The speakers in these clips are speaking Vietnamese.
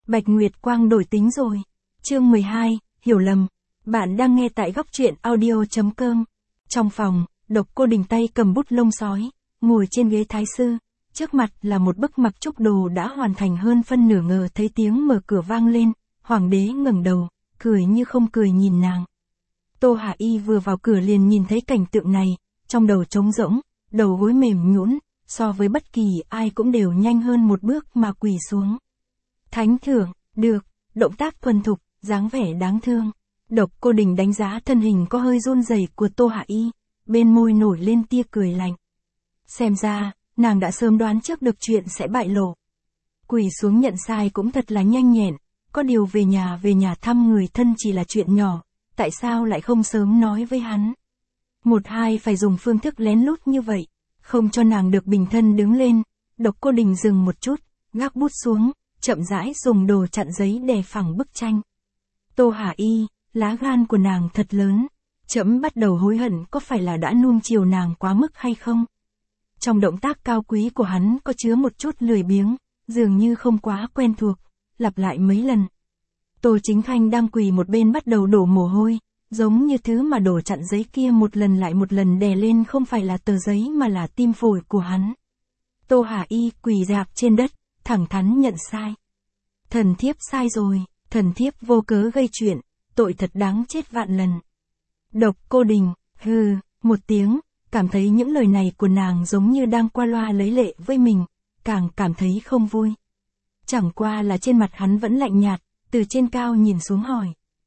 Bạch Nguyệt Quang đổi tính rồi. Chương 12, hiểu lầm. Bạn đang nghe tại góc truyện audio.com. Trong phòng, Độc Cô Đình tay cầm bút lông sói, ngồi trên ghế thái sư. Trước mặt là một bức mặc trúc đồ đã hoàn thành hơn phân nửa, ngờ thấy tiếng mở cửa vang lên. Hoàng đế ngẩng đầu, cười như không cười nhìn nàng. Tô Hạ Y vừa vào cửa liền nhìn thấy cảnh tượng này, trong đầu trống rỗng, đầu gối mềm nhũn, so với bất kỳ ai cũng đều nhanh hơn một bước mà quỳ xuống. Thánh thượng, được, động tác thuần thục, dáng vẻ đáng thương. Độc Cô Đình đánh giá thân hình có hơi run rẩy của Tô Hạ Y, bên môi nổi lên tia cười lạnh. Xem ra, nàng đã sớm đoán trước được chuyện sẽ bại lộ. Quỳ xuống nhận sai cũng thật là nhanh nhẹn, có điều về nhà thăm người thân chỉ là chuyện nhỏ, tại sao lại không sớm nói với hắn? Một hai phải dùng phương thức lén lút như vậy, không cho nàng được bình thân đứng lên. Độc Cô Đình dừng một chút, gác bút xuống, chậm rãi dùng đồ chặn giấy đè phẳng bức tranh. Tô Hạ Y, lá gan của nàng thật lớn, trẫm bắt đầu hối hận có phải là đã nuông chiều nàng quá mức hay không? Trong động tác cao quý của hắn có chứa một chút lười biếng, dường như không quá quen thuộc, lặp lại mấy lần. Tô Chính Khanh đang quỳ một bên bắt đầu đổ mồ hôi, giống như thứ mà đồ chặn giấy kia một lần lại một lần đè lên không phải là tờ giấy mà là tim phổi của hắn. Tô Hạ Y quỳ rạp trên đất, thẳng thắn nhận sai. Thần thiếp sai rồi, thần thiếp vô cớ gây chuyện, tội thật đáng chết vạn lần. Độc Cô Đình, hừ, một tiếng, cảm thấy những lời này của nàng giống như đang qua loa lấy lệ với mình, càng cảm thấy không vui. Chẳng qua là trên mặt hắn vẫn lạnh nhạt, từ trên cao nhìn xuống hỏi.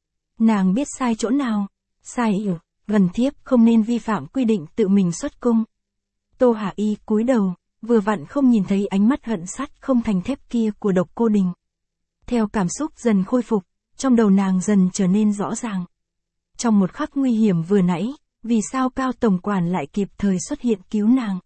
Nàng biết sai chỗ nào? Sai ư, gần thiếp không nên vi phạm quy định tự mình xuất cung. Tô Hạ Y cúi đầu, vừa vặn không nhìn thấy ánh mắt hận sắt không thành thép kia của Độc Cô Đình. Theo cảm xúc dần khôi phục, trong đầu nàng dần trở nên rõ ràng. Trong một khắc nguy hiểm vừa nãy, vì sao Cao Tổng Quản lại kịp thời xuất hiện cứu nàng?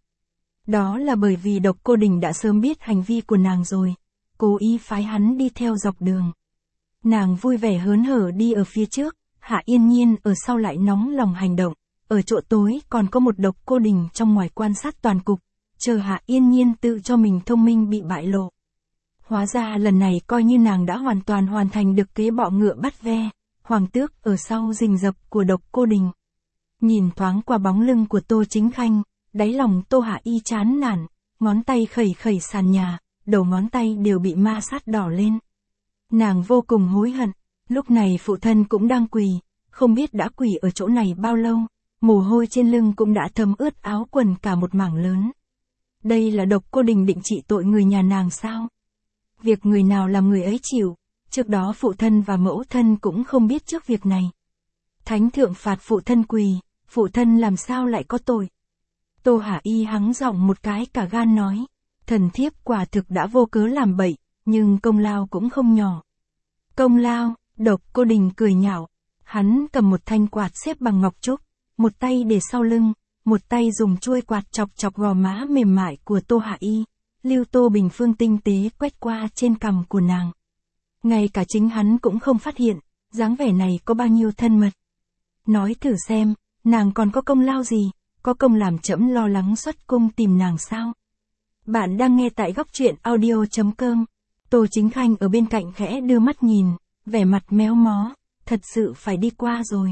Đó là bởi vì Độc Cô Đình đã sớm biết hành vi của nàng rồi, cố ý phái hắn đi theo dọc đường. Nàng vui vẻ hớn hở đi ở phía trước, Hạ Yên Nhiên ở sau lại nóng lòng hành động, ở chỗ tối còn có một Độc Cô Đình trong ngoài quan sát toàn cục, chờ Hạ Yên Nhiên tự cho mình thông minh bị bại lộ. Hóa ra lần này coi như nàng đã hoàn toàn hoàn thành được kế bọ ngựa bắt ve, hoàng tước ở sau rình rập của Độc Cô Đình. Nhìn thoáng qua bóng lưng của Tô Chính Khanh, đáy lòng Tô Hạ Y chán nản, ngón tay khẩy khẩy sàn nhà, đầu ngón tay đều bị ma sát đỏ lên. Nàng vô cùng hối hận, lúc này phụ thân cũng đang quỳ, không biết đã quỳ ở chỗ này bao lâu, mồ hôi trên lưng cũng đã thấm ướt áo quần cả một mảng lớn. Đây là Độc Cô Đình định trị tội người nhà nàng sao? Việc người nào làm người ấy chịu, trước đó phụ thân và mẫu thân cũng không biết trước việc này. Thánh thượng phạt phụ thân quỳ, phụ thân làm sao lại có tội? Tô Hạ Y hắng giọng một cái cả gan nói, thần thiếp quả thực đã vô cớ làm bậy, nhưng công lao cũng không nhỏ. Công lao, Độc Cô Đình cười nhạo, hắn cầm một thanh quạt xếp bằng ngọc trúc, một tay để sau lưng, một tay dùng chuôi quạt chọc chọc gò má mềm mại của Tô Hạ Y, lưu tô bình phương tinh tế quét qua trên cằm của nàng. Ngay cả chính hắn cũng không phát hiện, dáng vẻ này có bao nhiêu thân mật. Nói thử xem, nàng còn có công lao gì, có công làm trẫm lo lắng xuất cung tìm nàng sao? Bạn đang nghe tại góc truyện audio.com. Tô Chính Khanh ở bên cạnh khẽ đưa mắt nhìn, vẻ mặt méo mó, thật sự phải đi qua rồi.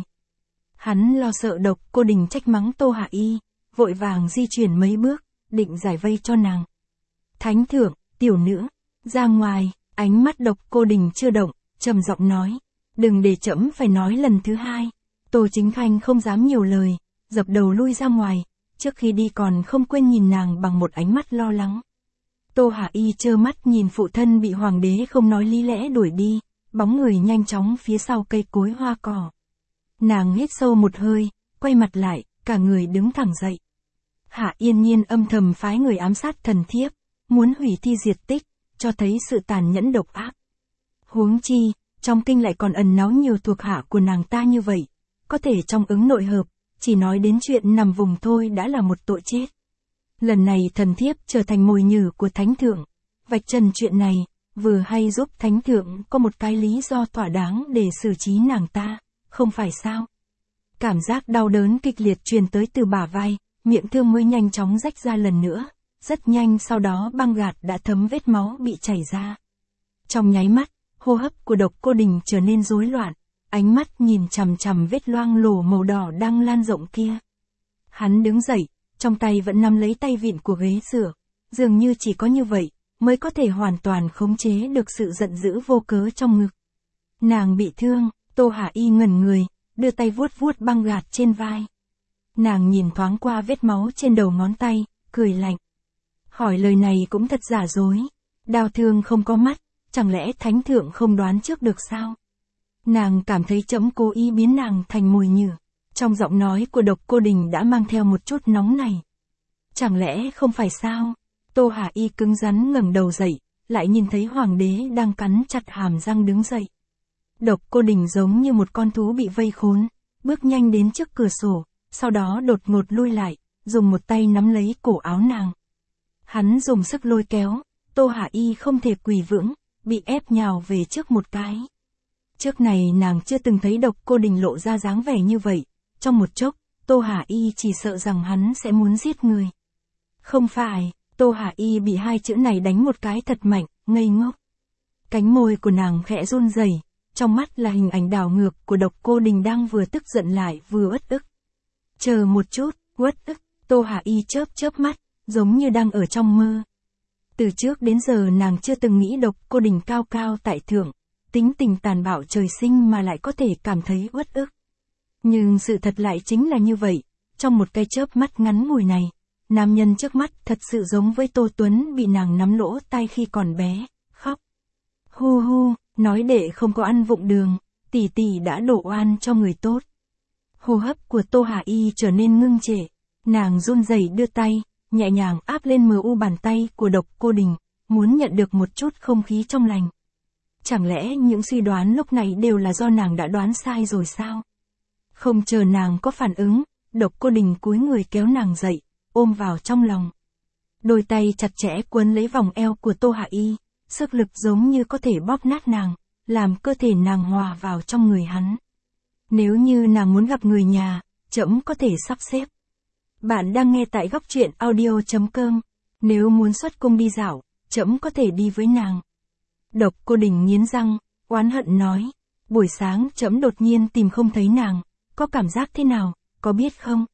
Hắn lo sợ Độc Cô Đình trách mắng Tô Hạ Y, vội vàng di chuyển mấy bước, định giải vây cho nàng. Thánh thượng, tiểu nữ, ra ngoài, ánh mắt Độc Cô Đình chưa động, trầm giọng nói, đừng để trẫm phải nói lần thứ hai. Tô Chính Khanh không dám nhiều lời, dập đầu lui ra ngoài, trước khi đi còn không quên nhìn nàng bằng một ánh mắt lo lắng. Tô Hạ Y trơ mắt nhìn phụ thân bị hoàng đế không nói lý lẽ đuổi đi, bóng người nhanh chóng phía sau cây cối hoa cỏ. Nàng hít sâu một hơi, quay mặt lại, cả người đứng thẳng dậy. Hạ Yên Nhiên âm thầm phái người ám sát thần thiếp, muốn hủy thi diệt tích, cho thấy sự tàn nhẫn độc ác. Huống chi, trong kinh lại còn ẩn náu nhiều thuộc hạ của nàng ta như vậy, có thể trong ứng nội hợp, chỉ nói đến chuyện nằm vùng thôi đã là một tội chết. Lần này thần thiếp trở thành mồi nhử của thánh thượng, vạch trần chuyện này, vừa hay giúp thánh thượng có một cái lý do thỏa đáng để xử trí nàng ta, không phải sao? Cảm giác đau đớn kịch liệt truyền tới từ bả vai, miệng thương mới nhanh chóng rách ra lần nữa, rất nhanh sau đó băng gạc đã thấm vết máu bị chảy ra. Trong nháy mắt, Hô hấp của Độc Cô Đình trở nên rối loạn, ánh mắt nhìn chằm chằm vết loang lổ màu đỏ đang lan rộng kia. Hắn đứng dậy, trong tay vẫn nắm lấy tay vịn của ghế dựa, dường như chỉ có như vậy, mới có thể hoàn toàn khống chế được sự giận dữ vô cớ trong ngực. Nàng bị thương, Tô Hà Y ngẩn người, đưa tay vuốt vuốt băng gạc trên vai. Nàng nhìn thoáng qua vết máu trên đầu ngón tay, cười lạnh. Hỏi lời này cũng thật giả dối. Đao thương không có mắt, chẳng lẽ thánh thượng không đoán trước được sao? Nàng cảm thấy trẫm cố ý biến nàng thành mồi nhử. Trong giọng nói của Độc Cô Đình đã mang theo một chút nóng này. Chẳng lẽ không phải sao? Tô Hà Y cứng rắn ngẩng đầu dậy, lại nhìn thấy hoàng đế đang cắn chặt hàm răng đứng dậy. Độc Cô Đình giống như một con thú bị vây khốn, bước nhanh đến trước cửa sổ, sau đó đột ngột lui lại, dùng một tay nắm lấy cổ áo nàng. Hắn dùng sức lôi kéo, Tô Hà Y không thể quỳ vững, bị ép nhào về trước một cái. Trước này nàng chưa từng thấy Độc Cô Đình lộ ra dáng vẻ như vậy, trong một chốc, Tô Hà Y chỉ sợ rằng hắn sẽ muốn giết người. Không phải, Tô Hà Y bị hai chữ này đánh một cái thật mạnh, ngây ngốc. Cánh môi của nàng khẽ run rẩy, trong mắt là hình ảnh đảo ngược của Độc Cô Đình đang vừa tức giận lại vừa uất ức. Chờ một chút, uất ức, Tô Hà Y chớp mắt, giống như đang ở trong mơ. Từ trước đến giờ nàng chưa từng nghĩ Độc Cô Đình cao cao tại thượng, tính tình tàn bạo trời sinh mà lại có thể cảm thấy uất ức. Nhưng sự thật lại chính là như vậy, trong một cái chớp mắt ngắn ngủi này, nam nhân trước mắt thật sự giống với Tô Tuấn bị nàng nắm lỗ tai khi còn bé, khóc. Hu hu, nói đệ không có ăn vụng đường, tỷ tỷ đã đổ oan cho người tốt. Hô hấp của Tô Hà Y trở nên ngưng trệ, nàng run rẩy đưa tay, nhẹ nhàng áp lên mờ u bàn tay của Độc Cô Đình, muốn nhận được một chút không khí trong lành. Chẳng lẽ những suy đoán lúc này đều là do nàng đã đoán sai rồi sao? Không chờ nàng có phản ứng, Độc Cô Đình cúi người kéo nàng dậy, ôm vào trong lòng. Đôi tay chặt chẽ quấn lấy vòng eo của Tô Hà Y, sức lực giống như có thể bóp nát nàng, làm cơ thể nàng hòa vào trong người hắn. Nếu như nàng muốn gặp người nhà, trẫm có thể sắp xếp. Bạn đang nghe tại góc truyện audio.com. Nếu muốn xuất cung đi dạo, trẫm có thể đi với nàng. Độc Cô Đình nghiến răng, oán hận nói. Buổi sáng trẫm đột nhiên tìm không thấy nàng, có cảm giác thế nào, có biết không?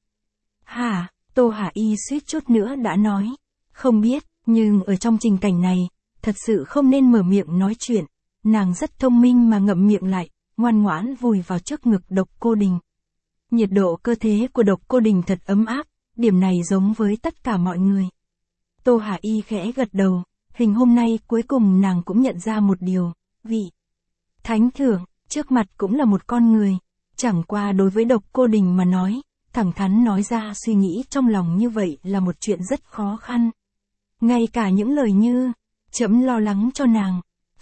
Hả, Tô Hà Y suýt chút nữa đã nói. Không biết, nhưng ở trong tình cảnh này, thật sự không nên mở miệng nói chuyện. Nàng rất thông minh mà ngậm miệng lại, ngoan ngoãn vùi vào trước ngực Độc Cô Đình. Nhiệt độ cơ thể của Độc Cô Đình thật ấm áp, điểm này giống với tất cả mọi người. Tô Hà Y khẽ gật đầu, hình hôm nay cuối cùng nàng cũng nhận ra một điều, vị thánh thượng, trước mặt cũng là một con người. Chẳng qua đối với Độc Cô Đình mà nói, thẳng thắn nói ra suy nghĩ trong lòng như vậy là một chuyện rất khó khăn. Ngay cả những lời như, trẫm lo lắng cho nàng,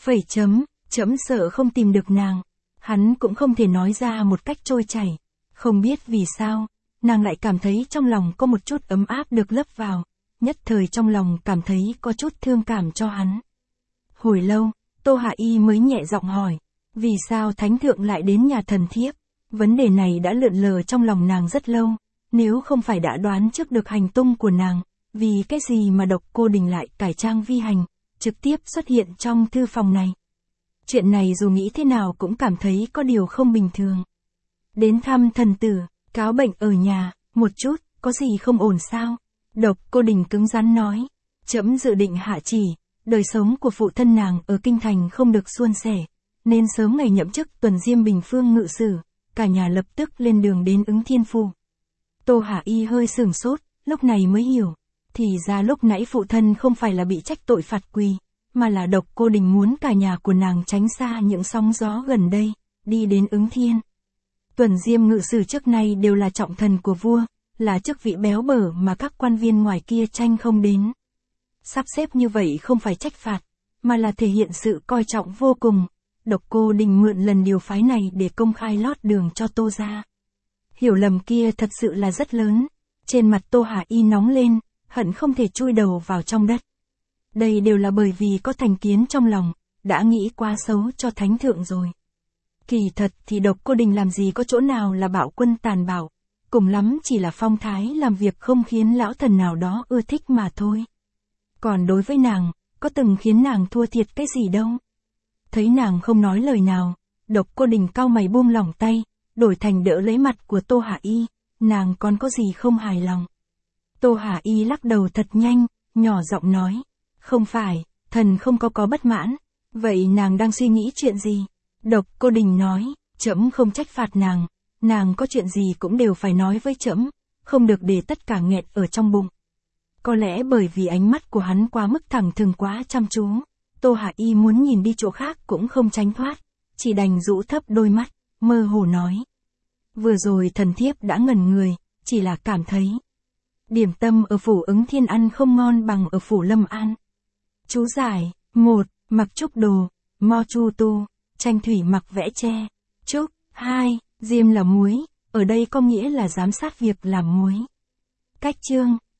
trẫm sợ không tìm được nàng, hắn cũng không thể nói ra một cách trôi chảy. Không biết vì sao, nàng lại cảm thấy trong lòng có một chút ấm áp được lấp vào, nhất thời trong lòng cảm thấy có chút thương cảm cho hắn. Hồi lâu, Tô Hà Y mới nhẹ giọng hỏi, vì sao thánh thượng lại đến nhà thần thiếp? Vấn đề này đã lượn lờ trong lòng nàng rất lâu, nếu không phải đã đoán trước được hành tung của nàng, vì cái gì mà Độc Cô Đình lại cải trang vi hành, trực tiếp xuất hiện trong thư phòng này. Chuyện này dù nghĩ thế nào cũng cảm thấy có điều không bình thường. Đến thăm thần tử, cáo bệnh ở nhà, một chút, có gì không ổn sao? Độc Cô Đình cứng rắn nói, trẫm dự định hạ chỉ, đời sống của phụ thân nàng ở kinh thành không được suôn sẻ, nên sớm ngày nhậm chức tuần diêm Bình Phương ngự sử, cả nhà lập tức lên đường đến Ứng Thiên Phủ. Tô Hà Y hơi sửng sốt, lúc này mới hiểu, thì ra lúc nãy phụ thân không phải là bị trách tội phạt quỳ, mà là Độc Cô Đình muốn cả nhà của nàng tránh xa những sóng gió gần đây, đi đến Ứng Thiên. Tuần diêm ngự sử trước nay đều là trọng thần của vua, là chức vị béo bở mà các quan viên ngoài kia tranh không đến. Sắp xếp như vậy không phải trách phạt, mà là thể hiện sự coi trọng vô cùng. Độc Cô Đình mượn lần điều phái này để công khai lót đường cho Tô gia. Hiểu lầm kia thật sự là rất lớn. Trên mặt Tô Hà Y nóng lên, hận không thể chui đầu vào trong đất. Đây đều là bởi vì có thành kiến trong lòng, đã nghĩ quá xấu cho thánh thượng rồi. Kỳ thật thì Độc Cô Đình làm gì có chỗ nào là bạo quân tàn bạo, cùng lắm chỉ là phong thái làm việc không khiến lão thần nào đó ưa thích mà thôi. Còn đối với nàng, có từng khiến nàng thua thiệt cái gì đâu. Thấy nàng không nói lời nào, Độc Cô Đình cau mày buông lỏng tay, đổi thành đỡ lấy mặt của Tô Hà Y, nàng còn có gì không hài lòng. Tô Hà Y lắc đầu thật nhanh, nhỏ giọng nói, không phải, thần không có bất mãn, vậy nàng đang suy nghĩ chuyện gì? Độc Cô Đình nói, trẫm không trách phạt nàng có chuyện gì cũng đều phải nói với trẫm, không được để tất cả nghẹt ở trong bụng. Có lẽ bởi vì ánh mắt của hắn quá mức thẳng thừng quá chăm chú, Tô Hà Y muốn nhìn đi chỗ khác cũng không tránh thoát, chỉ đành rũ thấp đôi mắt, mơ hồ nói. Vừa rồi thần thiếp đã ngẩn người, chỉ là cảm thấy điểm tâm ở phủ Ứng Thiên ăn không ngon bằng ở phủ Lâm An. Chú giải, 1. Mặc trúc đồ, mo chu tu, tranh thủy mặc vẽ tre, trúc, 2. Diêm là muối, ở đây có nghĩa là giám sát việc làm muối. Cách chương